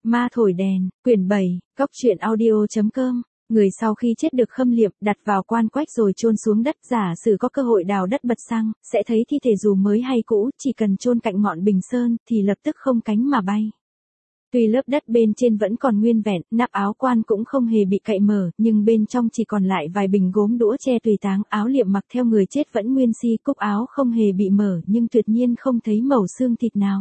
Ma thổi đèn, quyển 7, Cóc truyện audio.com. Người sau khi chết được khâm liệm, đặt vào quan quách rồi chôn xuống đất, giả sử có cơ hội đào đất bật xăng, sẽ thấy thi thể dù mới hay cũ, chỉ cần chôn cạnh ngọn bình sơn, thì lập tức không cánh mà bay. Tuy lớp đất bên trên vẫn còn nguyên vẹn, nắp áo quan cũng không hề bị cậy mở, nhưng bên trong chỉ còn lại vài bình gốm đũa tre tùy táng, áo liệm mặc theo người chết vẫn nguyên si, cúc áo không hề bị mở nhưng tuyệt nhiên không thấy mẩu xương thịt nào.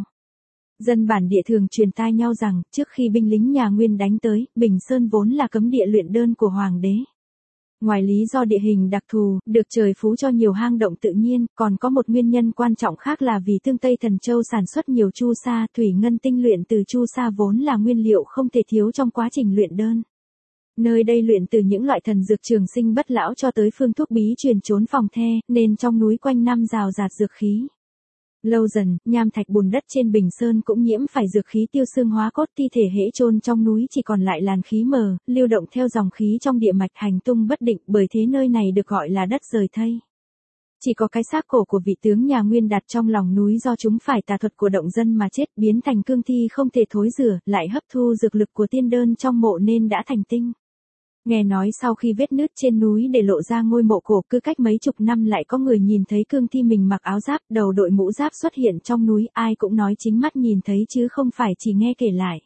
Dân bản địa thường truyền tai nhau rằng, trước khi binh lính nhà Nguyên đánh tới, Bình Sơn vốn là cấm địa luyện đơn của Hoàng đế. Ngoài lý do địa hình đặc thù, được trời phú cho nhiều hang động tự nhiên, còn có một nguyên nhân quan trọng khác là vì Tương Tây Thần Châu sản xuất nhiều chu sa, thủy ngân tinh luyện từ chu sa vốn là nguyên liệu không thể thiếu trong quá trình luyện đơn. Nơi đây luyện từ những loại thần dược trường sinh bất lão cho tới phương thuốc bí truyền trốn phòng the, nên trong núi quanh năm rào rạt dược khí. Lâu dần, nham thạch bùn đất trên Bình Sơn cũng nhiễm phải dược khí tiêu xương hóa cốt, thi thể hễ chôn trong núi chỉ còn lại làn khí mờ, lưu động theo dòng khí trong địa mạch hành tung bất định, bởi thế nơi này được gọi là đất rời thây. Chỉ có cái xác cổ của vị tướng nhà Nguyên đặt trong lòng núi do chúng phải tà thuật của động dân mà chết, biến thành cương thi không thể thối rửa, lại hấp thu dược lực của tiên đơn trong mộ nên đã thành tinh. Nghe nói sau khi vết nứt trên núi để lộ ra ngôi mộ cổ, cứ cách mấy chục năm lại có người nhìn thấy cương thi mình mặc áo giáp, đầu đội mũ giáp xuất hiện trong núi, ai cũng nói chính mắt nhìn thấy chứ không phải chỉ nghe kể lại.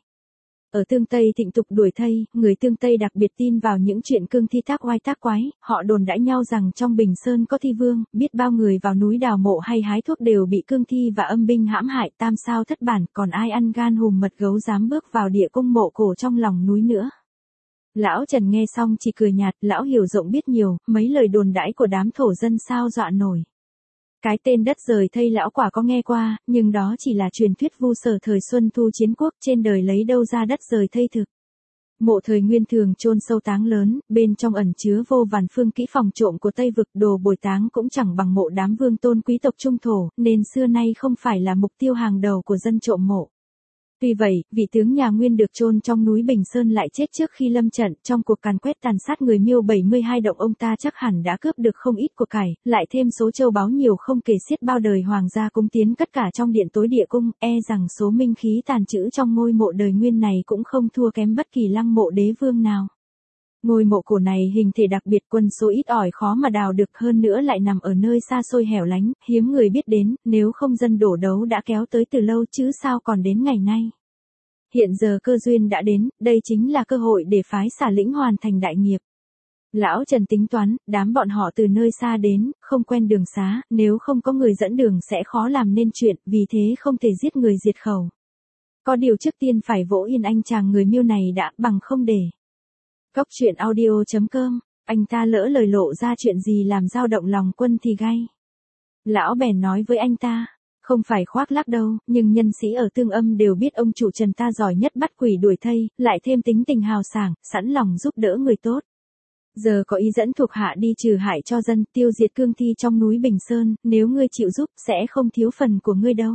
Ở Tương Tây thịnh tục đuổi thây, người Tương Tây đặc biệt tin vào những chuyện cương thi tác oai tác quái, họ đồn đãi nhau rằng trong Bình Sơn có thi vương, biết bao người vào núi đào mộ hay hái thuốc đều bị cương thi và âm binh hãm hại, tam sao thất bản, còn ai ăn gan hùm mật gấu dám bước vào địa cung mộ cổ trong lòng núi nữa. Lão Trần nghe xong chỉ cười nhạt, lão hiểu rộng biết nhiều, mấy lời đồn đãi của đám thổ dân sao dọa nổi. Cái tên đất rời thây lão quả có nghe qua, nhưng đó chỉ là truyền thuyết vu sở thời Xuân Thu chiến quốc, trên đời lấy đâu ra đất rời thây thực. Mộ thời Nguyên thường chôn sâu táng lớn, bên trong ẩn chứa vô vàn phương kỹ phòng trộm của Tây vực, đồ bồi táng cũng chẳng bằng mộ đám vương tôn quý tộc trung thổ, nên xưa nay không phải là mục tiêu hàng đầu của dân trộm mộ. Tuy vậy, vị tướng nhà Nguyên được chôn trong núi Bình Sơn lại chết trước khi lâm trận, trong cuộc càn quét tàn sát người Miêu 72 động, ông ta chắc hẳn đã cướp được không ít của cải, lại thêm số châu báu nhiều không kể xiết, bao đời hoàng gia cúng tiến cất cả trong điện tối địa cung, rằng số minh khí tàn trữ trong ngôi mộ đời Nguyên này cũng không thua kém bất kỳ lăng mộ đế vương nào. Ngôi mộ cổ này hình thể đặc biệt, quân số ít ỏi khó mà đào được, hơn nữa lại nằm ở nơi xa xôi hẻo lánh, hiếm người biết đến, nếu không dân đổ đấu đã kéo tới từ lâu chứ sao còn đến ngày nay. Hiện giờ cơ duyên đã đến, đây chính là cơ hội để phái Xả Lĩnh hoàn thành đại nghiệp. Lão Trần tính toán, đám bọn họ từ nơi xa đến, không quen đường xá, nếu không có người dẫn đường sẽ khó làm nên chuyện, vì thế không thể giết người diệt khẩu. Có điều trước tiên phải vỗ yên anh chàng người Miêu này đã, bằng không để. Cóc truyện audio.com, anh ta lỡ lời lộ ra chuyện gì làm dao động lòng quân thì gay. Lão bèn nói với anh ta, không phải khoác lác đâu, nhưng nhân sĩ ở Tương Âm đều biết ông chủ Trần ta giỏi nhất bắt quỷ đuổi thây, lại thêm tính tình hào sảng, sẵn lòng giúp đỡ người tốt. Giờ có ý dẫn thuộc hạ đi trừ hại cho dân, tiêu diệt cương thi trong núi Bình Sơn, nếu ngươi chịu giúp sẽ không thiếu phần của ngươi đâu.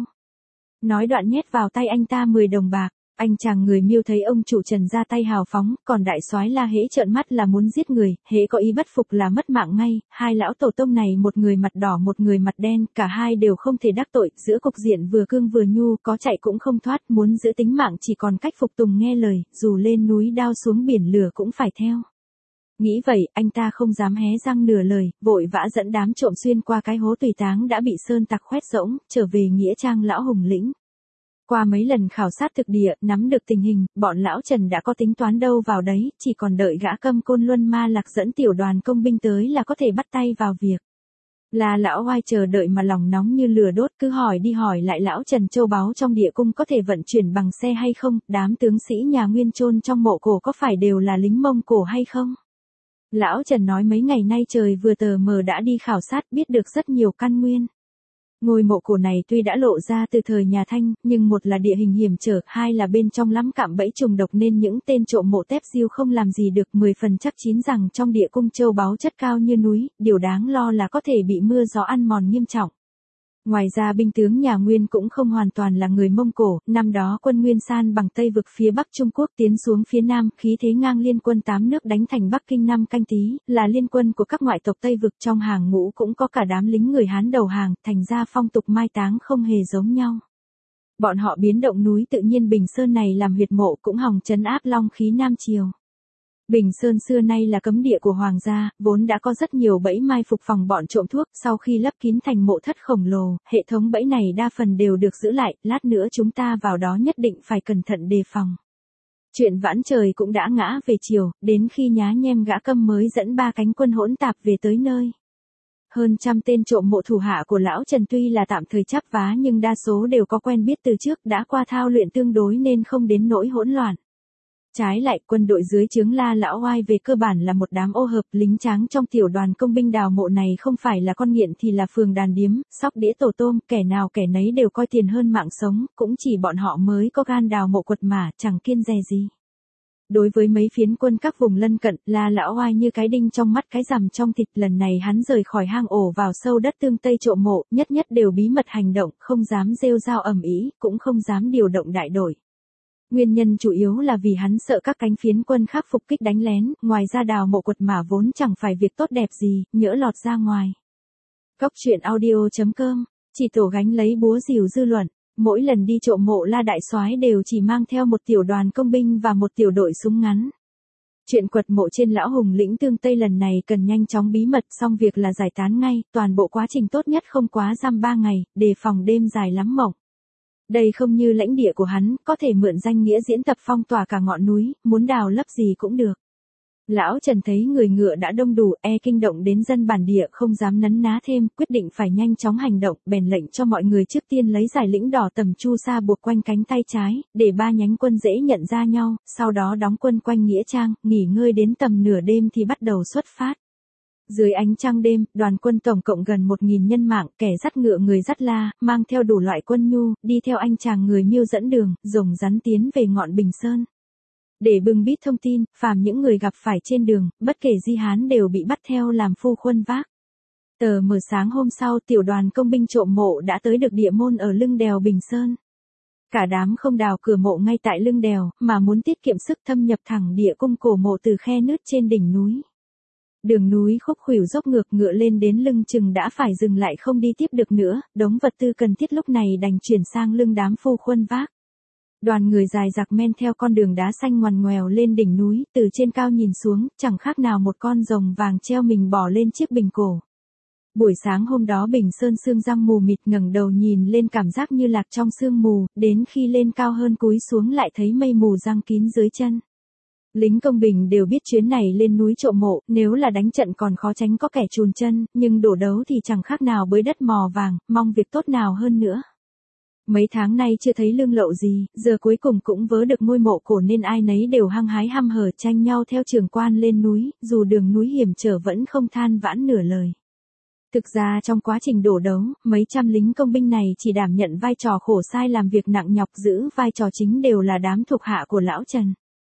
Nói đoạn nhét vào tay anh ta 10 đồng bạc. Anh chàng người Miêu thấy ông chủ Trần ra tay hào phóng, còn đại soái La hễ trợn mắt là muốn giết người, hễ có ý bất phục là mất mạng ngay. Hai lão tổ tông này, một người mặt đỏ một người mặt đen, cả hai đều không thể đắc tội, giữa cục diện vừa cương vừa nhu, có chạy cũng không thoát, muốn giữ tính mạng chỉ còn cách phục tùng nghe lời, dù lên núi đao xuống biển lửa cũng phải theo. Nghĩ vậy, anh ta không dám hé răng nửa lời, vội vã dẫn đám trộm xuyên qua cái hố tùy táng đã bị sơn tặc khoét rỗng, trở về nghĩa trang lão Hùng Lĩnh. Qua mấy lần khảo sát thực địa, nắm được tình hình, bọn lão Trần đã có tính toán đâu vào đấy, chỉ còn đợi gã Câm Côn Luân Ma Lạc dẫn tiểu đoàn công binh tới là có thể bắt tay vào việc. Là lão oai chờ đợi mà lòng nóng như lửa đốt, cứ hỏi đi hỏi lại lão Trần châu báu trong địa cung có thể vận chuyển bằng xe hay không, đám tướng sĩ nhà Nguyên chôn trong mộ cổ có phải đều là lính Mông Cổ hay không. Lão Trần nói mấy ngày nay trời vừa tờ mờ đã đi khảo sát, biết được rất nhiều căn nguyên. Ngôi mộ cổ này tuy đã lộ ra từ thời nhà Thanh, nhưng một là địa hình hiểm trở, hai là bên trong lắm cạm bẫy trùng độc nên những tên trộm mộ tép diêu không làm gì được, 10 phần chắc chín rằng trong địa cung châu báu chất cao như núi, điều đáng lo là có thể bị mưa gió ăn mòn nghiêm trọng. Ngoài ra binh tướng nhà Nguyên cũng không hoàn toàn là người Mông Cổ, năm đó quân Nguyên san bằng Tây vực phía Bắc Trung Quốc tiến xuống phía Nam, khí thế ngang liên quân 8 nước đánh thành Bắc Kinh năm Canh Tý, là liên quân của các ngoại tộc Tây vực, trong hàng ngũ cũng có cả đám lính người Hán đầu hàng, thành ra phong tục mai táng không hề giống nhau. Bọn họ biến động núi tự nhiên Bình Sơn này làm huyệt mộ cũng hòng trấn áp long khí Nam Triều. Bình Sơn xưa nay là cấm địa của hoàng gia, vốn đã có rất nhiều bẫy mai phục phòng bọn trộm thuốc, sau khi lấp kín thành mộ thất khổng lồ, hệ thống bẫy này đa phần đều được giữ lại, lát nữa chúng ta vào đó nhất định phải cẩn thận đề phòng. Chuyện vãn trời cũng đã ngã về chiều, đến khi nhá nhem gã Câm mới dẫn 3 cánh quân hỗn tạp về tới nơi. Hơn trăm tên trộm mộ thủ hạ của lão Trần tuy là tạm thời chắp vá nhưng đa số đều có quen biết từ trước, đã qua thao luyện tương đối nên không đến nỗi hỗn loạn. Trái lại, quân đội dưới trướng La Lão Oai về cơ bản là một đám ô hợp, lính tráng trong tiểu đoàn công binh đào mộ này không phải là con nghiện thì là phường đàn điếm, sóc đĩa tổ tôm, kẻ nào kẻ nấy đều coi tiền hơn mạng sống, cũng chỉ bọn họ mới có gan đào mộ quật mả, chẳng kiêng dè gì. Đối với mấy phiến quân các vùng lân cận, La Lão Oai như cái đinh trong mắt cái rằm trong thịt, lần này hắn rời khỏi hang ổ vào sâu đất tương Tây trộm mộ, nhất nhất đều bí mật hành động, không dám rêu rao ầm ĩ, cũng không dám điều động đại đội. Nguyên nhân chủ yếu là vì hắn sợ các cánh phiến quân khác phục kích đánh lén, ngoài ra đào mộ quật mả vốn chẳng phải việc tốt đẹp gì, nhỡ lọt ra ngoài. Cóc truyện audio.com, chỉ tổ gánh lấy búa rìu dư luận, mỗi lần đi trộm mộ La Đại Soái đều chỉ mang theo một tiểu đoàn công binh và một tiểu đội súng ngắn. Chuyện quật mộ trên Lão Hùng lĩnh tương Tây lần này cần nhanh chóng bí mật, xong việc là giải tán ngay, toàn bộ quá trình tốt nhất không quá giam 3 ngày, đề phòng đêm dài lắm mộng. Đây không như lãnh địa của hắn, có thể mượn danh nghĩa diễn tập phong tỏa cả ngọn núi, muốn đào lấp gì cũng được. Lão Trần thấy người ngựa đã đông đủ, kinh động đến dân bản địa không dám nấn ná thêm, quyết định phải nhanh chóng hành động, bèn lệnh cho mọi người trước tiên lấy giải lĩnh đỏ tầm chu sa buộc quanh cánh tay trái, để 3 nhánh quân dễ nhận ra nhau, sau đó đóng quân quanh nghĩa trang, nghỉ ngơi đến tầm nửa đêm thì bắt đầu xuất phát. Dưới ánh trăng đêm, đoàn quân tổng cộng gần 1.000 nhân mạng, kẻ dắt ngựa người dắt la, mang theo đủ loại quân nhu, đi theo anh chàng người Miêu dẫn đường, rồng rắn tiến về ngọn Bình Sơn. Để bưng bít thông tin, phàm những người gặp phải trên đường, bất kể di hán đều bị bắt theo làm phu khuân vác. Tờ mờ sáng hôm sau, tiểu đoàn công binh trộm mộ đã tới được địa môn ở lưng đèo Bình Sơn. Cả đám không đào cửa mộ ngay tại lưng đèo, mà muốn tiết kiệm sức thâm nhập thẳng địa cung cổ mộ từ khe nứt trên đỉnh núi. Đường núi khúc khuỷu dốc ngược, ngựa lên đến lưng chừng đã phải dừng lại không đi tiếp được nữa, đống vật tư cần thiết lúc này đành chuyển sang lưng đám phu khuân vác. Đoàn người dài dặc men theo con đường đá xanh ngoằn ngoèo lên đỉnh núi, từ trên cao nhìn xuống, chẳng khác nào một con rồng vàng treo mình bò lên chiếc bình cổ. Buổi sáng hôm đó Bình Sơn sương răng mù mịt, ngẩng đầu nhìn lên cảm giác như lạc trong sương mù, đến khi lên cao hơn cúi xuống lại thấy mây mù giăng kín dưới chân. Lính công bình đều biết chuyến này lên núi trộm mộ, nếu là đánh trận còn khó tránh có kẻ chùn chân, nhưng đổ đấu thì chẳng khác nào bới đất mò vàng, mong việc tốt nào hơn nữa. Mấy tháng nay chưa thấy lương lậu gì, giờ cuối cùng cũng vớ được ngôi mộ cổ nên ai nấy đều hăng hái hăm hở tranh nhau theo trường quan lên núi, dù đường núi hiểm trở vẫn không than vãn nửa lời. Thực ra trong quá trình đổ đấu, mấy trăm lính công binh này chỉ đảm nhận vai trò khổ sai làm việc nặng nhọc, giữ vai trò chính đều là đám thuộc hạ của Lão Trần.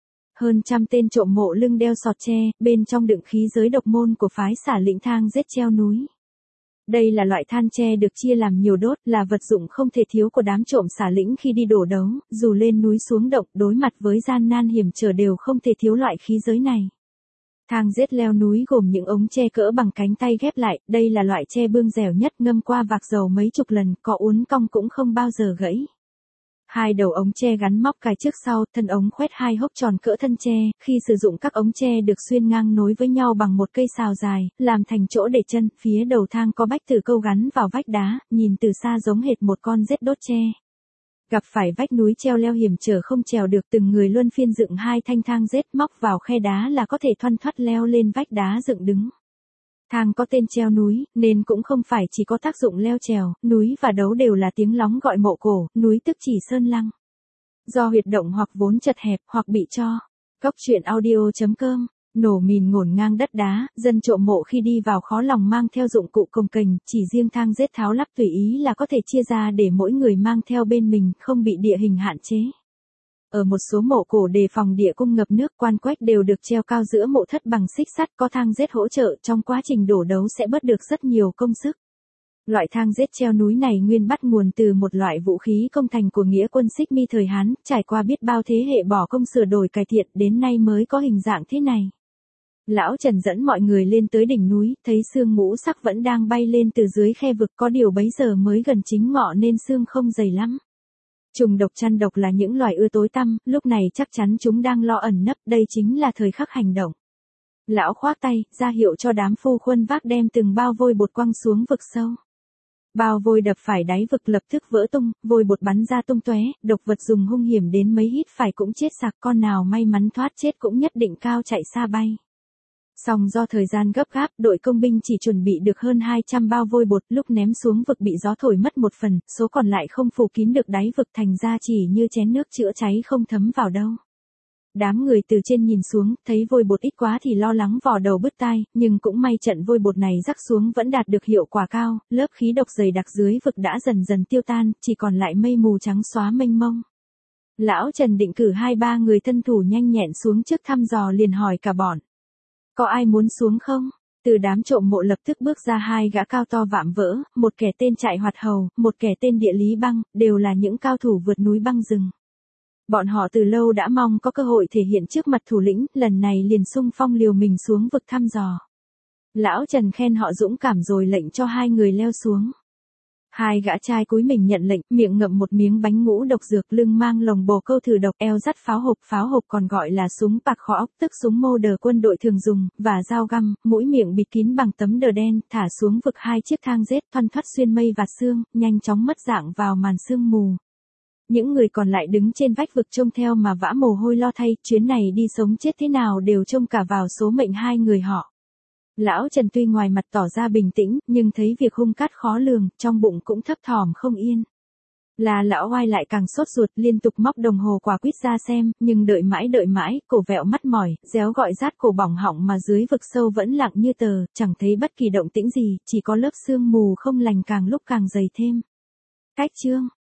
Hơn trăm tên trộm mộ lưng đeo sọt tre, bên trong đựng khí giới độc môn của phái Xả Lĩnh thang giết treo núi. Đây là loại than tre được chia làm nhiều đốt, là vật dụng không thể thiếu của đám trộm Xả Lĩnh khi đi đổ đấu, dù lên núi xuống động, đối mặt với gian nan hiểm trở đều không thể thiếu loại khí giới này. Thang giết leo núi gồm những ống tre cỡ bằng cánh tay ghép lại, đây là loại tre bương dẻo nhất, ngâm qua vạc dầu mấy chục lần, có uốn cong cũng không bao giờ gãy. 2 đầu ống tre gắn móc cài trước sau, thân ống khoét 2 hốc tròn cỡ thân tre, khi sử dụng các ống tre được xuyên ngang nối với nhau bằng một cây sào dài, làm thành chỗ để chân, phía đầu thang có bách tử câu gắn vào vách đá, nhìn từ xa giống hệt một con rết đốt tre. Gặp phải vách núi treo leo hiểm trở không trèo được, từng người luân phiên dựng 2 thanh thang rết móc vào khe đá là có thể thoăn thoắt leo lên vách đá dựng đứng. Thang có tên treo núi, nên cũng không phải chỉ có tác dụng leo trèo, núi và đấu đều là tiếng lóng gọi mộ cổ, núi tức chỉ sơn lăng. Do huyệt động hoặc vốn chật hẹp, hoặc bị cho. Cóc truyện audio.com, nổ mìn ngổn ngang đất đá, dân trộm mộ khi đi vào khó lòng mang theo dụng cụ cồng kềnh, chỉ riêng thang rết tháo lắp tùy ý là có thể chia ra để mỗi người mang theo bên mình, không bị địa hình hạn chế. Ở một số mộ cổ đề phòng địa cung ngập nước, quan quách đều được treo cao giữa mộ thất bằng xích sắt, có thang rết hỗ trợ, trong quá trình đổ đấu sẽ bớt được rất nhiều công sức. Loại thang rết treo núi này nguyên bắt nguồn từ một loại vũ khí công thành của nghĩa quân Xích Mi thời Hán, trải qua biết bao thế hệ bỏ công sửa đổi cải thiện, đến nay mới có hình dạng thế này. Lão Trần dẫn mọi người lên tới đỉnh núi, thấy sương ngũ sắc vẫn đang bay lên từ dưới khe vực, có điều bấy giờ mới gần chính ngọ nên sương không dày lắm. Trùng độc chăn độc là những loài ưa tối tăm, lúc này chắc chắn chúng đang lo ẩn nấp, đây chính là thời khắc hành động. Lão khoác tay, ra hiệu cho đám phu khuân vác đem từng bao vôi bột quăng xuống vực sâu. Bao vôi đập phải đáy vực lập tức vỡ tung, vôi bột bắn ra tung tóe, độc vật dùng hung hiểm đến mấy hít phải cũng chết sặc, con nào may mắn thoát chết cũng nhất định cao chạy xa bay. Song do thời gian gấp gáp, đội công binh chỉ chuẩn bị được hơn 200 bao vôi bột, lúc ném xuống vực bị gió thổi mất một phần, số còn lại không phủ kín được đáy vực, thành ra chỉ như chén nước chữa cháy không thấm vào đâu. Đám người từ trên nhìn xuống, thấy vôi bột ít quá thì lo lắng vò đầu bứt tai, nhưng cũng may trận vôi bột này rắc xuống vẫn đạt được hiệu quả cao, lớp khí độc dày đặc dưới vực đã dần dần tiêu tan, chỉ còn lại mây mù trắng xóa mênh mông. Lão Trần định cử 2-3 người thân thủ nhanh nhẹn xuống trước thăm dò, liền hỏi cả bọn. Có ai muốn xuống không? Từ đám trộm mộ lập tức bước ra 2 gã cao to vạm vỡ, một kẻ tên Trại Hoạt Hầu, một kẻ tên Địa Lý Băng, đều là những cao thủ vượt núi băng rừng. Bọn họ từ lâu đã mong có cơ hội thể hiện trước mặt thủ lĩnh, lần này liền xung phong liều mình xuống vực thăm dò. Lão Trần khen họ dũng cảm rồi lệnh cho 2 người leo xuống. 2 gã trai cúi mình nhận lệnh, miệng ngậm một miếng bánh ngũ độc dược, lưng mang lồng bồ câu thử độc, eo dắt pháo hộp còn gọi là súng bạc khỏ ốc, tức súng mô đờ quân đội thường dùng, và dao găm, mũi miệng bịt kín bằng tấm đờ đen, thả xuống vực 2 chiếc thang rết thoăn thoắt xuyên mây và sương, nhanh chóng mất dạng vào màn sương mù. Những người còn lại đứng trên vách vực trông theo mà vã mồ hôi lo thay, chuyến này đi sống chết thế nào đều trông cả vào số mệnh 2 người họ. Lão Trần tuy ngoài mặt tỏ ra bình tĩnh, nhưng thấy việc hung cát khó lường, trong bụng cũng thấp thỏm không yên. Là lão Oai lại càng sốt ruột, liên tục móc đồng hồ quả quýt ra xem, nhưng đợi mãi, cổ vẹo mắt mỏi, réo gọi rát cổ bỏng họng mà dưới vực sâu vẫn lặng như tờ, chẳng thấy bất kỳ động tĩnh gì, chỉ có lớp sương mù không lành càng lúc càng dày thêm. Cách chương